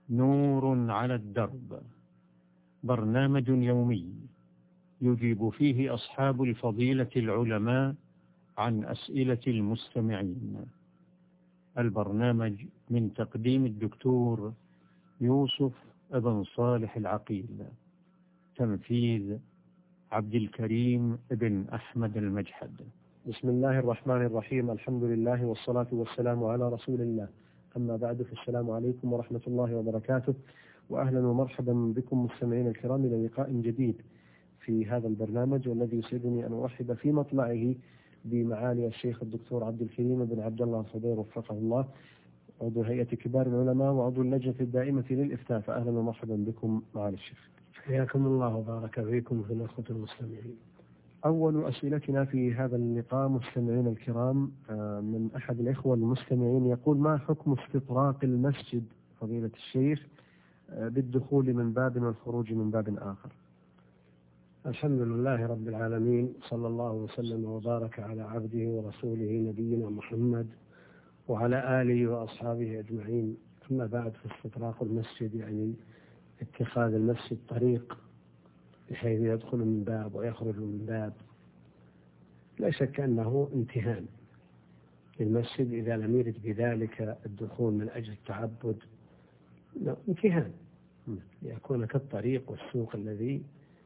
نور على الدرب، برنامج يومي يجيب فيه أصحاب الفضيلة العلماء عن أسئلة المستمعين. البرنامج من تقديم الدكتور يوسف بن صالح العقيل، تنفيذ عبد الكريم بن أحمد المجحد. بسم الله الرحمن الرحيم، الحمد لله والصلاة والسلام على رسول الله، أما بعد، فالسلام عليكم ورحمة الله وبركاته، وأهلا ومرحبا بكم مستمعين الكرام إلى لقاء جديد في هذا البرنامج، والذي يسعدني أن أرحب في مطلعه بمعالي الشيخ الدكتور عبد الكريم بن عبد الله الخضير وفقه الله، عضو هيئة كبار العلماء وعضو اللجنة الدائمة للإفتاء. فأهلا ومرحبا بكم معالي الشيخ. حياكم الله وبارك فيكم في الأخوة المستمعين. أول أسئلتنا في هذا اللقاء مستمعين الكرام من أحد الإخوة المستمعين، يقول: ما حكم استطراق المسجد فضيلة الشيخ بالدخول من باب والخروج من باب آخر؟ الحمد لله رب العالمين، صلى الله وسلم وبارك على عبده ورسوله نبينا محمد وعلى آله وأصحابه أجمعين. أما بعد، فاستطراق المسجد يعني اتخاذ المسجد طريق بحيث يدخل من باب ويخرج من باب، لا شك أنه امتهان للمسجد إذا لم يرد بذلك الدخول من أجل التعبد، امتهان يكون كالطريق والسوق الذي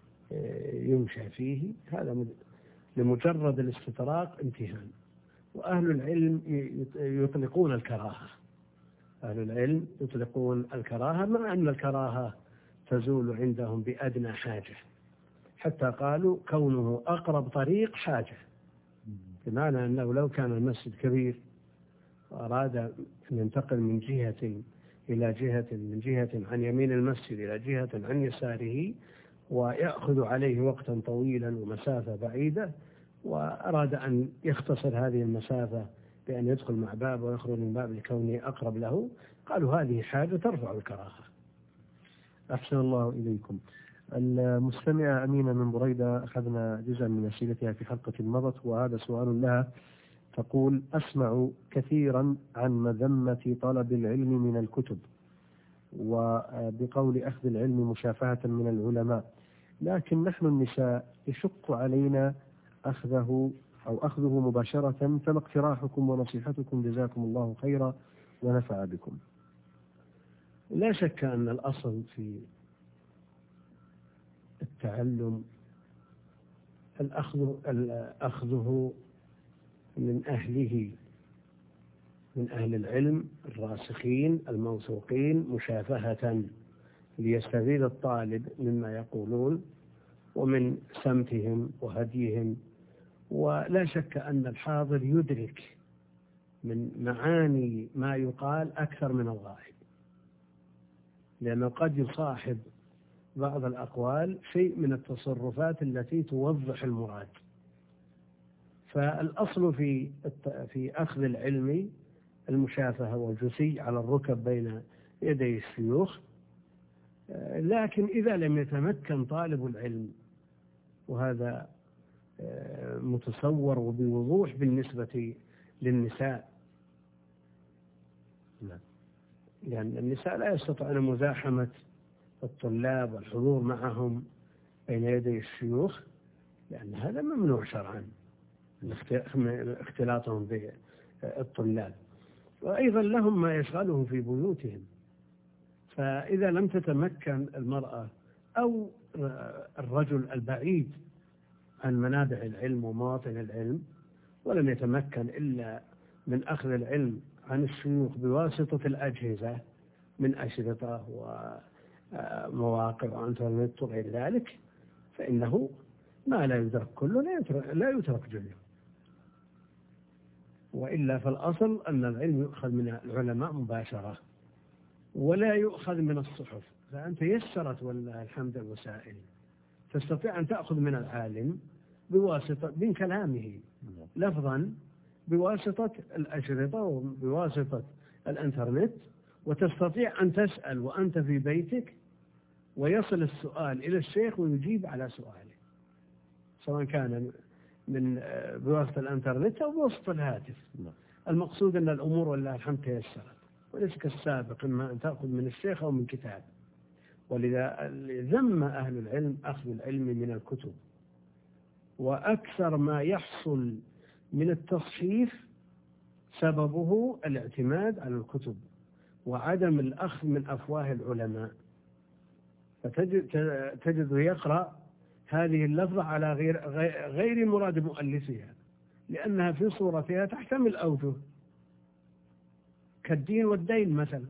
يمشى فيه، هذا لمجرد الاستطراق امتهان. وأهل العلم يطلقون الكراهة، أهل العلم يطلقون الكراهة، مع أن الكراهة تزول عندهم بأدنى حاجة، حتى قالوا كونه أقرب طريق حاجة، بمعنى أنه لو كان المسجد كبير وأراد أن ينتقل من جهة إلى جهة، من جهة عن يمين المسجد إلى جهة عن يساره، ويأخذ عليه وقتا طويلا ومسافة بعيدة، وأراد أن يختصر هذه المسافة بأن يدخل مع باب ويخرج من باب لكونه أقرب له، قالوا هذه حاجة ترفع الكراهة. أحسن الله إليكم. المستمعة أمينة من بريدة أخذنا جزءا من أسئلتها في حلقة مضت، وهذا سؤال لها. تقول: أسمع كثيرا عن مذمة طلب العلم من الكتب، وبقول أخذ العلم مشافهة من العلماء، لكن نحن النساء يشق علينا أخذه مباشرة، فما اقتراحكم ونصيحتكم؟ جزاكم الله خيرا ونفع بكم. لا شك أن الأصل في التعلم أخذه من أهله، من أهل العلم الراسخين الموثوقين، مشافهة ليستفيد الطالب مما يقولون ومن سمتهم وهديهم. ولا شك أن الحاضر يدرك من معاني ما يقال أكثر من الغائب، لأنه قد يصاحب بعض الأقوال شيء من التصرفات التي توضح المراد. فالأصل في أخذ العلم المشافهة والجثي على الركب بين يدي الشيوخ، لكن إذا لم يتمكن طالب العلم، وهذا متصور وبوضوح بالنسبة للنساء، لأن النساء لا يستطيعن مزاحمة الطلاب والحضور معهم بين يدي الشيوخ، لأن هذا ممنوع شرعا، اختلاطهم بالطلاب، وأيضا لهم ما يشغلهم في بيوتهم. فإذا لم تتمكن المرأة أو الرجل البعيد عن منابع العلم ومواطن العلم، ولم يتمكن إلا من أخذ العلم عن الشيوخ بواسطة الأجهزة من أشرطة ومواقع وإنترنت وغير ذلك، فإنه ما لا يدرك كله لا يترك جله. وإلا فالأصل أن العلم يؤخذ من العلماء مباشرة ولا يؤخذ من الصحف. فأنت يسرت والله الحمد الوسائل، تستطيع أن تأخذ من العالم بواسطة من كلامه لفظا، بواسطة الأشرطة وبواسطة الإنترنت، وتستطيع أن تسأل وأنت في بيتك، ويصل السؤال إلى الشيخ ويجيب على سؤاله، سواء كان من بواسطة الإنترنت أو بواسطة الهاتف. المقصود أن الأمور والله الحمد تيسرت. وليس كالسابق، إما أن تأخذ من الشيخ أو من كتاب. ولذا ذم أهل العلم أخذ العلم من الكتب، وأكثر ما يحصل من التصحيف سببه الاعتماد على الكتب وعدم الأخذ من أفواه العلماء. فتجد يقرأ هذه اللفظة على غير مراد مؤلفها، لأنها في صورتها تحتمل أوجه، كالدين والدين مثلا،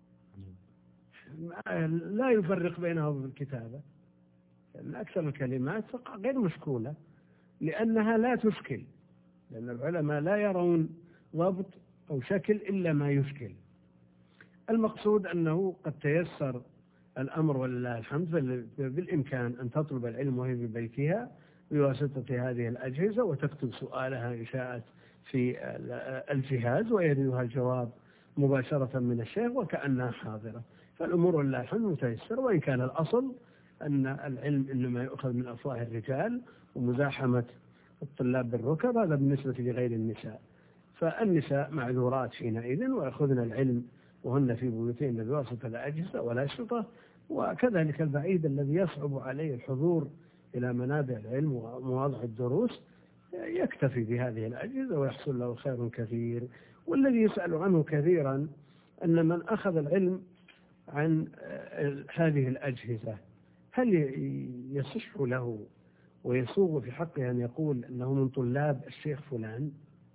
لا يفرق بينهم في الكتابة، لأن أكثر الكلمات غير مشكولة لأنها لا تشكل، لأن العلماء لا يرون ضبط أو شكل إلا ما يشكل. المقصود أنه قد تيسر الأمر ولله الحمد، بالإمكان أن تطلب العلم وهي في بيتها بواسطة هذه الأجهزة، وتكتب سؤالها إن شاءت في الجهاز ويردها الجواب مباشرة من الشيخ وكأنها حاضرة. فالأمور ولله الحمد متيسرة، وإن كان الأصل أن العلم إنما يؤخذ من أفواه الرجال ومزاحمة الطلاب بالركب، هذا بالنسبة لغير النساء. فالنساء معذورات حينئذ ويأخذن العلم وهن في بيوتهن بواسطة الأجهزة والأشرطة. وكذلك البعيد الذي يصعب عليه الحضور إلى منابع العلم ومواضع الدروس يكتفي بهذه الأجهزة ويحصل له خير كثير. والذي يسأل عنه كثيرا أن من أخذ العلم عن هذه الأجهزة هل يصح له ويسوغ في حقه أن يقول أنه من طلاب الشيخ فلان؟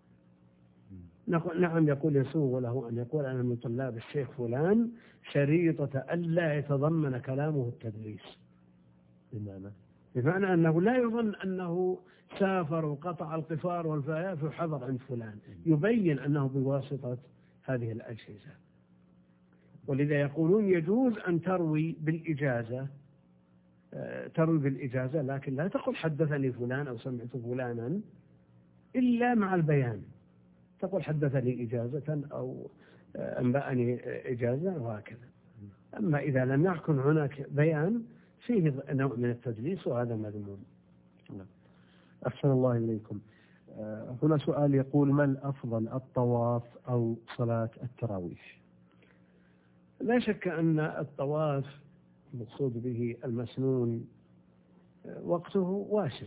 نعم، يقول يسوغ له أن يقول أنا من طلاب الشيخ فلان شريطة ألا يتضمن كلامه التدريس. بمعنى أنه لا يظن أنه سافر وقطع القفار والفياف وحضر عند فلان، يبين أنه بواسطة هذه الأجهزة. ولذا يقولون يجوز أن تروي بالإجازة، لكن لا تقل حدثني فلان أو سمعت فلانا إلا مع البيان، تقول حدثني إجازة أو أنبأني إجازة وهكذا. أما إذا لم يكن هناك بيان فيه نوع من التدليس وهذا مذموم. أحسن الله إليكم. هنا سؤال يقول: ما الأفضل، الطواف أو صلاة التراويح؟ لا شك أن الطواف المقصود به المسنون وقته واسع،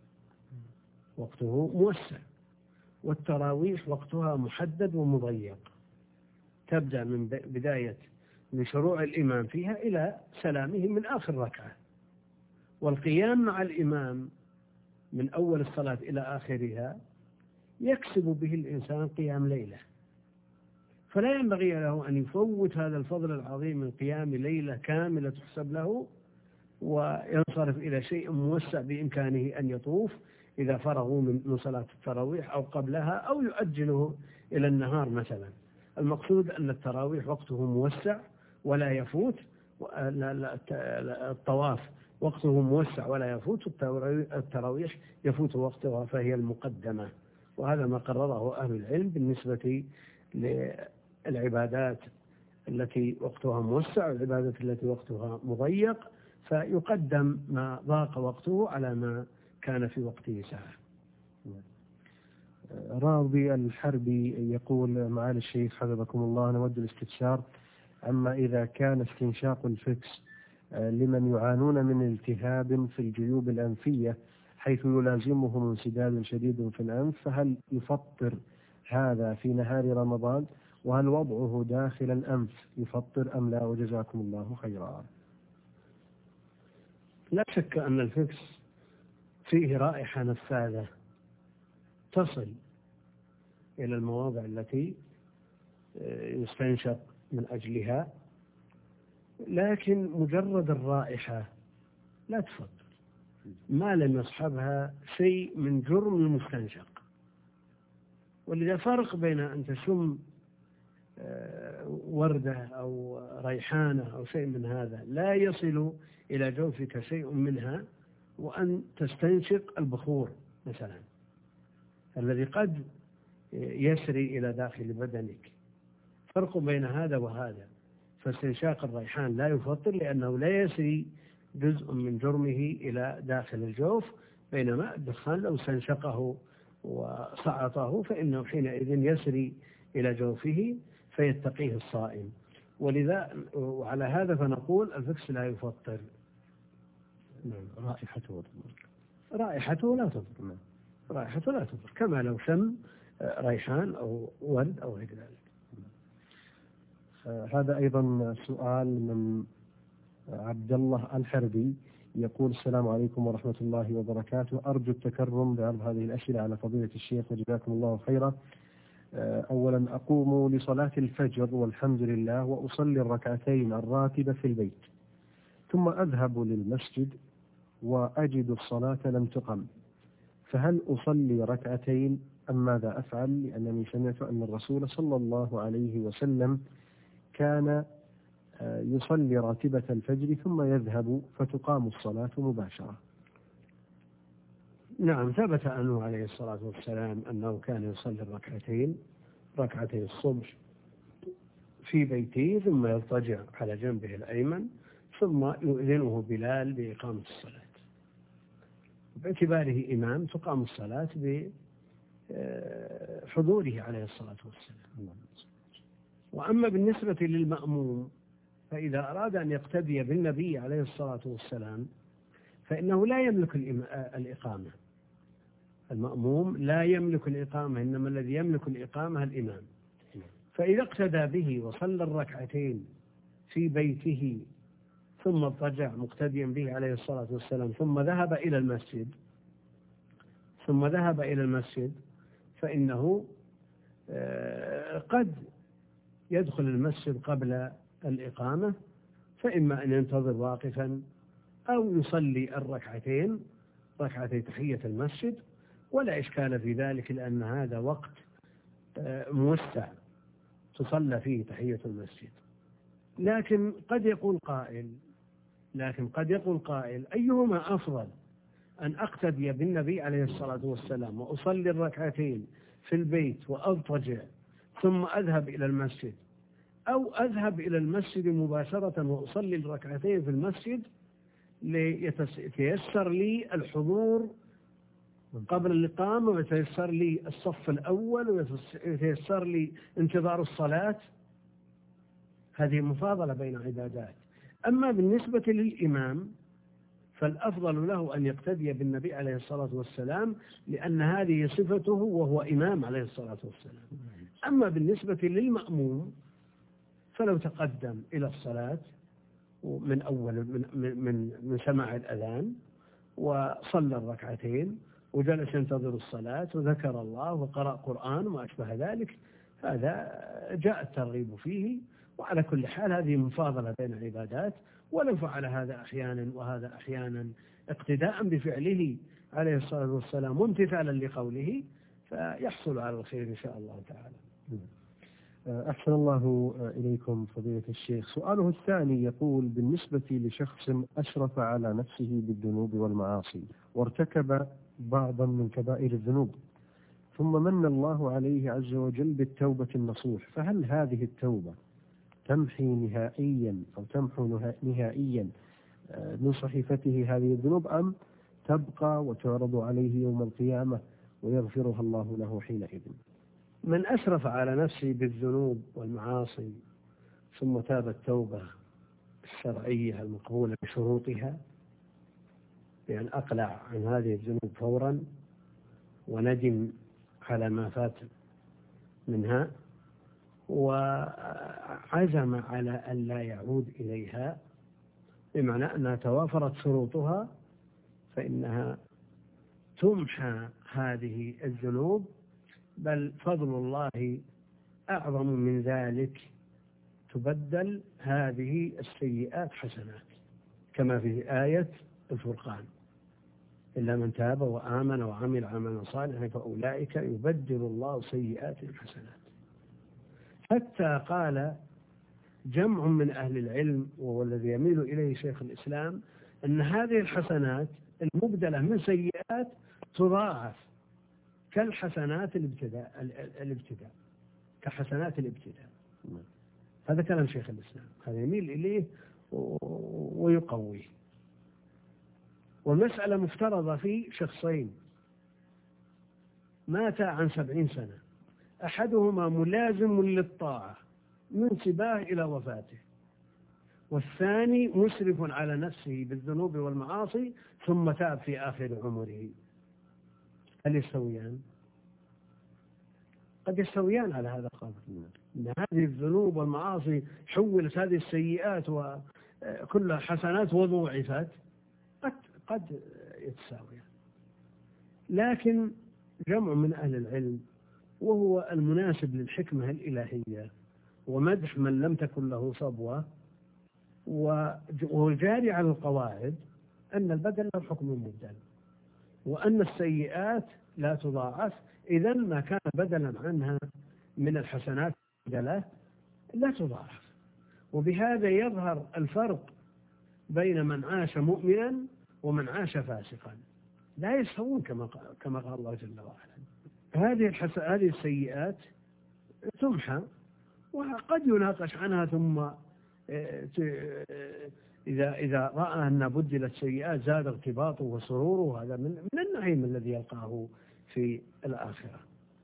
وقته موسع، والتراويح وقتها محدد ومضيق، تبدأ من بداية من شروع الإمام فيها إلى سلامه من آخر ركعة، والقيام مع الإمام من أول الصلاة إلى آخرها يكسب به الإنسان قيام ليلة، فلا ينبغي له أن يفوت هذا الفضل العظيم من قيام ليلة كاملة تحسب له وينصرف إلى شيء موسع بإمكانه أن يطوف إذا فرغوا من صلاة التراويح أو قبلها أو يؤجله إلى النهار مثلا. المقصود أن التراويح وقته موسع ولا يفوت، الطواف وقته موسع ولا يفوت، التراويح يفوت وقتها فهي المقدمة. وهذا ما قرره أهل العلم بالنسبة للعبادات التي وقتها موسع والعبادات التي وقتها مضيق، فيقدم ما ضاق وقته على ما كان في وقته ساعة. راضي الحربي يقول: معالي الشيخ حفظكم الله، نود الاستفسار عما إذا كان استنشاق الفكس لمن يعانون من التهاب في الجيوب الأنفية حيث يلازمهم انسداد شديد في الأنف، فهل يفطر هذا في نهار رمضان؟ وهل وضعه داخل الأنف يفطر أم لا؟ وجزاكم الله خيرا. لا شك أن الفكس فيه رائحة نفاذة تصل إلى المواضع التي يستنشق من أجلها، لكن مجرد الرائحة لا تفطر ما لم يصحبها شيء من جرم المستنشق. ولذا فرق بين أن تشم وردة أو ريحانة أو شيء من هذا لا يصل إلى جوفك شيء منها، وأن تستنشق البخور مثلا الذي قد يسري إلى داخل بدنك. فرق بين هذا وهذا، فاستنشاق الريحان لا يفطر لأنه لا يسري جزء من جرمه إلى داخل الجوف، بينما الدخان لو استنشقه وصعطه فإنه حينئذ يسري إلى جوفه فيتقيه الصائم. ولذا وعلى هذا فنقول الفكس لا يفطر. رائحته لا تضر. رائحته لا تضر كما لو شم ريحان أو ورد أو غير ذلك. هذا أيضا سؤال من عبد الله الحربي، يقول: السلام عليكم ورحمة الله وبركاته، أرجو التكرم بعرض هذه الأسئلة على فضيلة الشيخ وجزاكم الله خيرا. أولا، أقوم لصلاة الفجر والحمد لله وأصلي الركعتين الراتبة في البيت، ثم أذهب للمسجد وأجد الصلاة لم تقم، فهل أصلي ركعتين أم ماذا أفعل؟ لأنني سمعت أن الرسول صلى الله عليه وسلم كان يصلي راتبة الفجر ثم يذهب فتقام الصلاة مباشرة. نعم، ثبت عنه عليه الصلاة والسلام أنه كان يصلي ركعتي الصبح في بيته، ثم يضطجع على جنبه الأيمن، ثم يؤذنه بلال بإقامة الصلاة. باعتباره إمام تقام الصلاة بحضوره عليه الصلاة والسلام. وأما بالنسبة للمأموم فإذا أراد أن يقتدي بالنبي عليه الصلاة والسلام فإنه لا يملك الإقامة. المأموم لا يملك الإقامة، إنما الذي يملك الإقامة الإمام. فإذا اقتدى به وصلى الركعتين في بيته ثم اضطجع مقتديا به عليه الصلاة والسلام ثم ذهب إلى المسجد فإنه قد يدخل المسجد قبل الإقامة، فإما أن ينتظر واقفا أو يصلي ركعتي تحية المسجد، ولا إشكال في ذلك، لأن هذا وقت موسع تصلى فيه تحية المسجد. لكن قد يقول قائل أيهما أفضل، أن أقتدي بالنبي عليه الصلاة والسلام وأصلي الركعتين في البيت وأضطجع ثم أذهب إلى المسجد، أو أذهب إلى المسجد مباشرة وأصلي الركعتين في المسجد ليتيسر لي الحضور قبل الإقامة، ويتيسر لي الصف الأول، ويتيسر لي انتظار الصلاة. هذه مفاضلة بين عبادات. أما بالنسبة للإمام فالأفضل له أن يقتدي بالنبي عليه الصلاة والسلام، لأن هذه صفته وهو إمام عليه الصلاة والسلام. أما بالنسبة للمأموم فلو تقدم إلى الصلاة من أول من سماع الأذان وصلى الركعتين وجلس ينتظر الصلاة وذكر الله وقرأ قرآن وما أشبه ذلك، هذا جاء الترغيب فيه. وعلى كل حال هذه مفاضلة بين العبادات، ولو فعل هذا أحيانا وهذا أحيانا اقتداء بفعله عليه الصلاة والسلام وامتثالا لقوله فيحصل على الخير إن شاء الله تعالى. أحسن الله إليكم فضيلة الشيخ. سؤاله الثاني يقول: بالنسبة لشخص أشرف على نفسه بالذنوب والمعاصي وارتكب بعضا من كبائر الذنوب، ثم من الله عليه عز وجل بالتوبة النصوح، فهل هذه التوبة تمحو نهائيا من صحيفته هذه الذنوب، أم تبقى وتعرض عليه يوم القيامة ويغفرها الله له حينئذ؟ من أسرف على نفسه بالذنوب والمعاصي ثم تاب التوبة الشرعية المقبولة بشروطها، بأن أقلع عن هذه الذنوب فورا وندم على ما فات منها وعزم على أن لا يعود إليها، بمعنى أنها توافرت شروطها، فإنها تمحى هذه الذنوب، بل فضل الله أعظم من ذلك، تبدل هذه السيئات حسنات كما في آية الفرقان: إلا من تاب وآمن وعمل عملا صالحا فأولئك يبدل الله سيئاتهم حسنات. حتى قال جمع من أهل العلم وهو الذي يميل إليه شيخ الإسلام أن هذه الحسنات المبدلة من سيئات تضاعف كالحسنات الابتداء كحسنات الابتداء. هذا كلام شيخ الإسلام، هذا يميل إليه ويقويه. والمسألة مفترضة في شخصين مات عن 70 سنة، أحدهما ملازم للطاعة منسباه إلى وفاته، والثاني مسرف على نفسه بالذنوب والمعاصي ثم تاب في آخر عمره. هل يستويان؟ قد يستويان على هذا القدر، إن هذه الذنوب والمعاصي حولت هذه السيئات وكلها حسنات وضوعفت، قد يتساويان. لكن جمع من أهل العلم، وهو المناسب للحكمة الإلهية ومدح من لم تكن له صبوة، والجاري على القواعد أن البدل له حكم المبدل، وأن السيئات لا تضاعف، إذا ما كان بدلا عنها من الحسنات لا تضاعف. وبهذا يظهر الفرق بين من عاش مؤمنا ومن عاش فاسقا، لا يستوون كما قال الله جل وعلا. هذه السيئات تمحى، وقد يناقش عنها، ثم إذا رأى أن بدلت سيئات زاد ارتباطه وسروره، هذا من النعيم الذي يلقاه في الآخرة.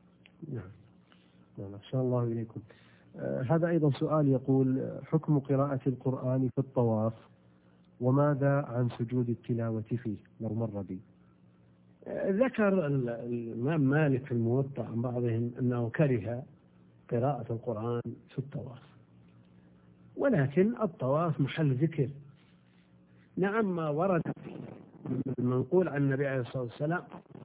نعم. أحسن الله إليكم. هذا أيضا سؤال يقول: حكم قراءة القرآن في الطواف، وماذا عن سجود التلاوة فيه لو مر بي؟ ذكر الإمام مالك في الموطأ عن بعضهم أنه كره قراءة القرآن في الطواف، ولكن الطواف محل ذكر. نعم، ما ورد المنقول عن النبي عليه الصلاة والسلام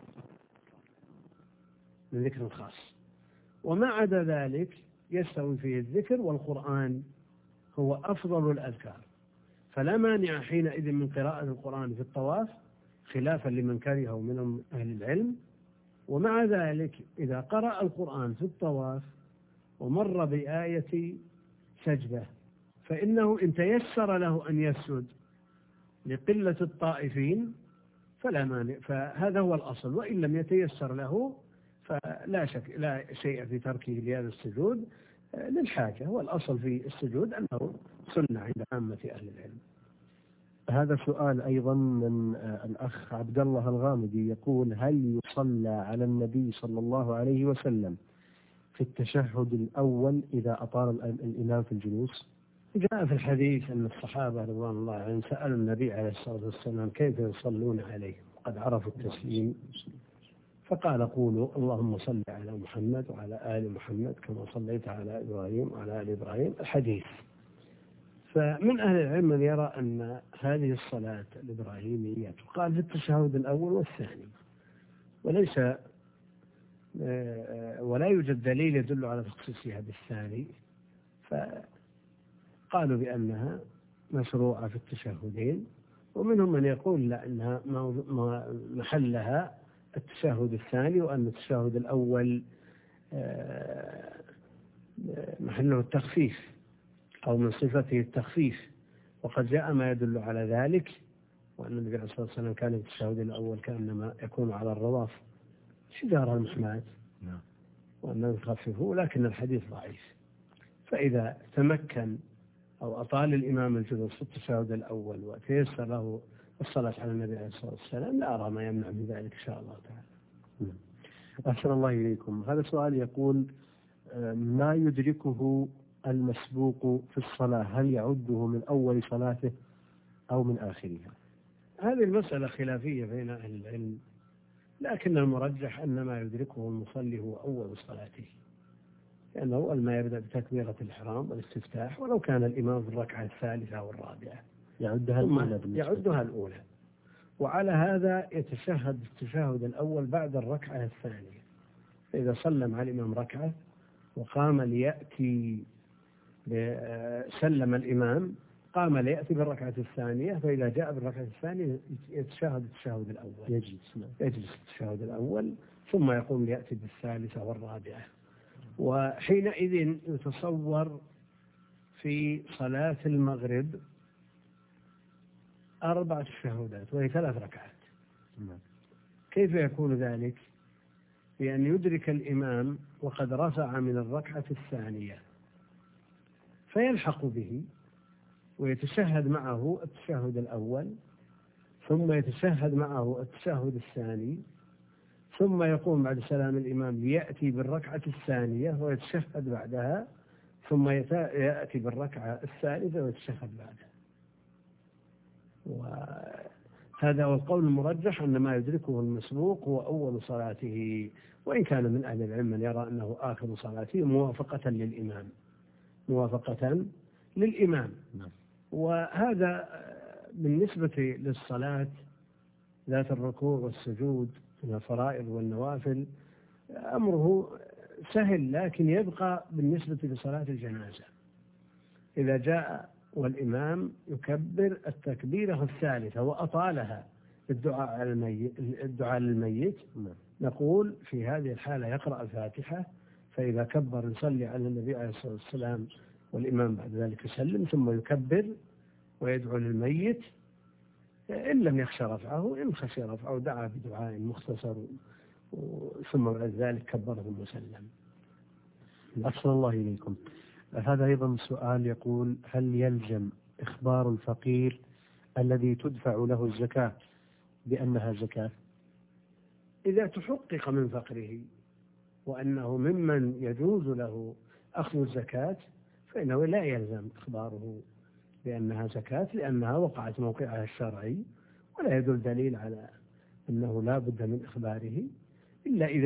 من ذكر خاص، وما عدا ذلك يستوي فيه الذكر، والقرآن هو أفضل الأذكار، فلا مانع حينئذ من قراءة القرآن في الطواف، خلافا لمن كرهه من أهل العلم. ومع ذلك إذا قرأ القرآن في الطواف ومر بآية سجدة، فإنه إن تيسر له أن يسجد لقلة الطائفين فلا مانع، فهذا هو الأصل. وإن لم يتيسر له فلا شيء في تركه لهذا السجود للحاجة، والأصل في السجود أنه سنة عند عامة أهل العلم. هذا سؤال أيضا من الأخ عبد الله الغامدي، يقول: هل يصلى على النبي صلى الله عليه وسلم في التشهد الأول إذا أطال الإمام في الجلوس؟ جاء في الحديث أن الصحابة رضوان الله عنهم سألوا النبي عليه الصلاة والسلام كيف يصلون عليه قد عرفوا التسليم، فقال: قولوا اللهم صل على محمد وعلى آل محمد كما صليت على إبراهيم وعلى آل إبراهيم، الحديث. فمن أهل العلم من يرى أن هذه الصلاة الإبراهيمية تقال في التشهد الأول والثاني، ولا يوجد دليل يدل على تخصيصها بالثاني، فقالوا بأنها مشروعة في التشهدين. ومنهم من يقول لا، أنها محلها التشهد الثاني، وأن التشهد الأول محله التخفيف أو من صفته التخفيف، وقد جاء ما يدل على ذلك، وأن النبي عليه الصلاة والسلام كان في التشهد الأول كأنما يكون على الرضاف شجار المحمات، وأنه يخففه، لكن الحديث ضعيف. فإذا تمكن أو أطال الإمام الجلوس في التشهد الأول وتيسر له الصلاة على النبي عليه الصلاة والسلام، لا أرى ما يمنع من ذلك إن شاء الله تعالى. أحسن الله إليكم. هذا سؤال يقول: ما يدركه المسبوق في الصلاة هل يعده من أول صلاته أو من آخرها؟ هذه المسألة خلافية بين أهل العلم، لكن المرجح أن ما يدركه المصلي هو أول صلاته، لأنه أول ما يبدأ بتكبيرة الإحرام والاستفتاح، ولو كان الإمام في الركعة الثالثة أو الرابعة يعدها الأولى. وعلى هذا يتشهد التشهد الأول بعد الركعة الثانية، فإذا سلم على الإمام ركعة وقام ليأتي سلم الإمام قام ليأتي بالركعة الثانية، فإذا جاء بالركعة الثانية يتشهد التشهد الأول، يجلس التشهد الأول، ثم يقوم ليأتي بالثالثة والرابعة. وحينئذ يتصور في صلاة المغرب 4 تشهدات وهي 3 ركعات. كيف يكون ذلك؟ بأن يدرك الإمام وقد رفع من الركعة الثانية فيلحق به ويتشهد معه التشهد الأول، ثم يتشهد معه التشهد الثاني، ثم يقوم بعد سلام الإمام ليأتي بالركعة الثانية ويتشهد بعدها، ثم يأتي بالركعة الثالثة ويتشهد بعدها. وهذا هو القول المرجح، أن ما يدركه المسبوق هو أول صلاته، وإن كان من أهل العلم من يرى أنه آخر صلاته موافقة للإمام. وهذا بالنسبة للصلاة ذات الركوع والسجود من الفرائض والنوافل أمره سهل، لكن يبقى بالنسبة لصلاة الجنازة إذا جاء والإمام يكبر التكبيرة الثالثة وأطالها الدعاء للميت، نقول في هذه الحالة يقرأ الفاتحة، فإذا كبر يصلي على النبي عليه الصلاة والسلام والإمام بعد ذلك يسلم، ثم يكبر ويدعو للميت إن لم يخشى رفعه، إن خشي رفعه دعا بدعاء مختصر ثم بعد ذلك كبره وسلم. أحسن الله إليكم. هذا أيضا سؤال يقول: هل يلزم إخبار الفقير الذي تدفع له الزكاة بأنها زكاة؟ إذا تحقق من فقره وأنه ممن يجوز له أخذ الزكاة فإنه لا يلزم إخباره بأنها زكاة، لأنها وقعت موقعها الشرعي، ولا يدل دليل على أنه لا بد من إخباره إلا إذا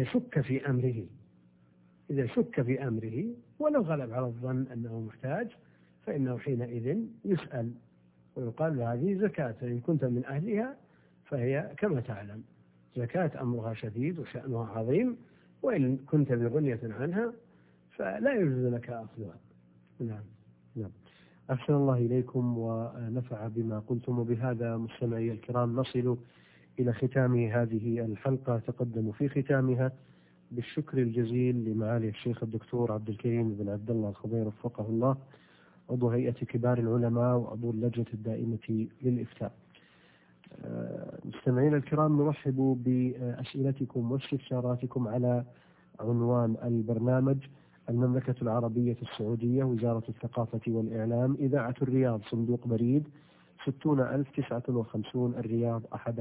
شك في أمره ولو غلب على الظن أنه محتاج، فإنه حينئذ يسأل ويقال له هذه زكاة، فإن كنت من أهلها فهي كما تعلم زكاة أمرها شديد وشأنها عظيم، وإن كنت بغنية عنها فلا يجوز لك أخذها. نعم. أحسن الله إليكم ونفع بما قلتم. وبهذا مستمعي الكرام نصل إلى ختام هذه الحلقة. تقدم في ختامها بالشكر الجزيل لمعالي الشيخ الدكتور عبد الكريم بن عبد الله الخضير وفقه الله، عضو هيئة كبار العلماء وعضو اللجنة الدائمة للإفتاء. مستمعينا الكرام، نرحب بأسئلتكم واستفساراتكم على عنوان البرنامج: المملكة العربية السعودية، وزارة الثقافة والإعلام، إذاعة الرياض، صندوق بريد 60059 الرياض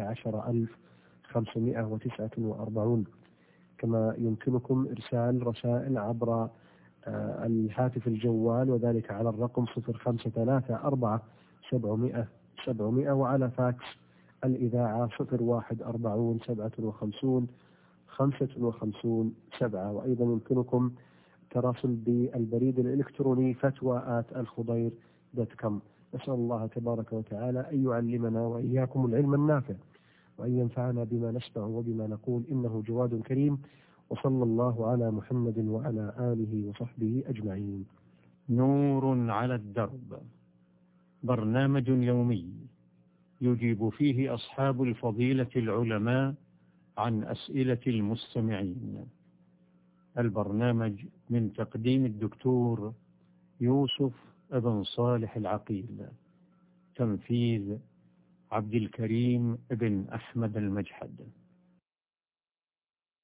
11549. كما يمكنكم إرسال رسائل عبر الهاتف الجوال، وذلك على الرقم 0534 وعلى فاكس الإذاعة 0140575555 وأيضا يمكنكم التواصل بالبريد الإلكتروني فتوى@alkhudair.com. نسأل الله تبارك وتعالى أن يعلمنا وإياكم العلم النافع، وأن ينفعنا بما نسمع وبما نقول، إنه جواد كريم. وصلى الله على محمد وعلى آله وصحبه أجمعين. نور على الدرب، برنامج يومي يجيب فيه أصحاب الفضيلة العلماء عن أسئلة المستمعين. البرنامج من تقديم الدكتور يوسف بن صالح العقيل، تنفيذ عبد الكريم بن أحمد المجحد.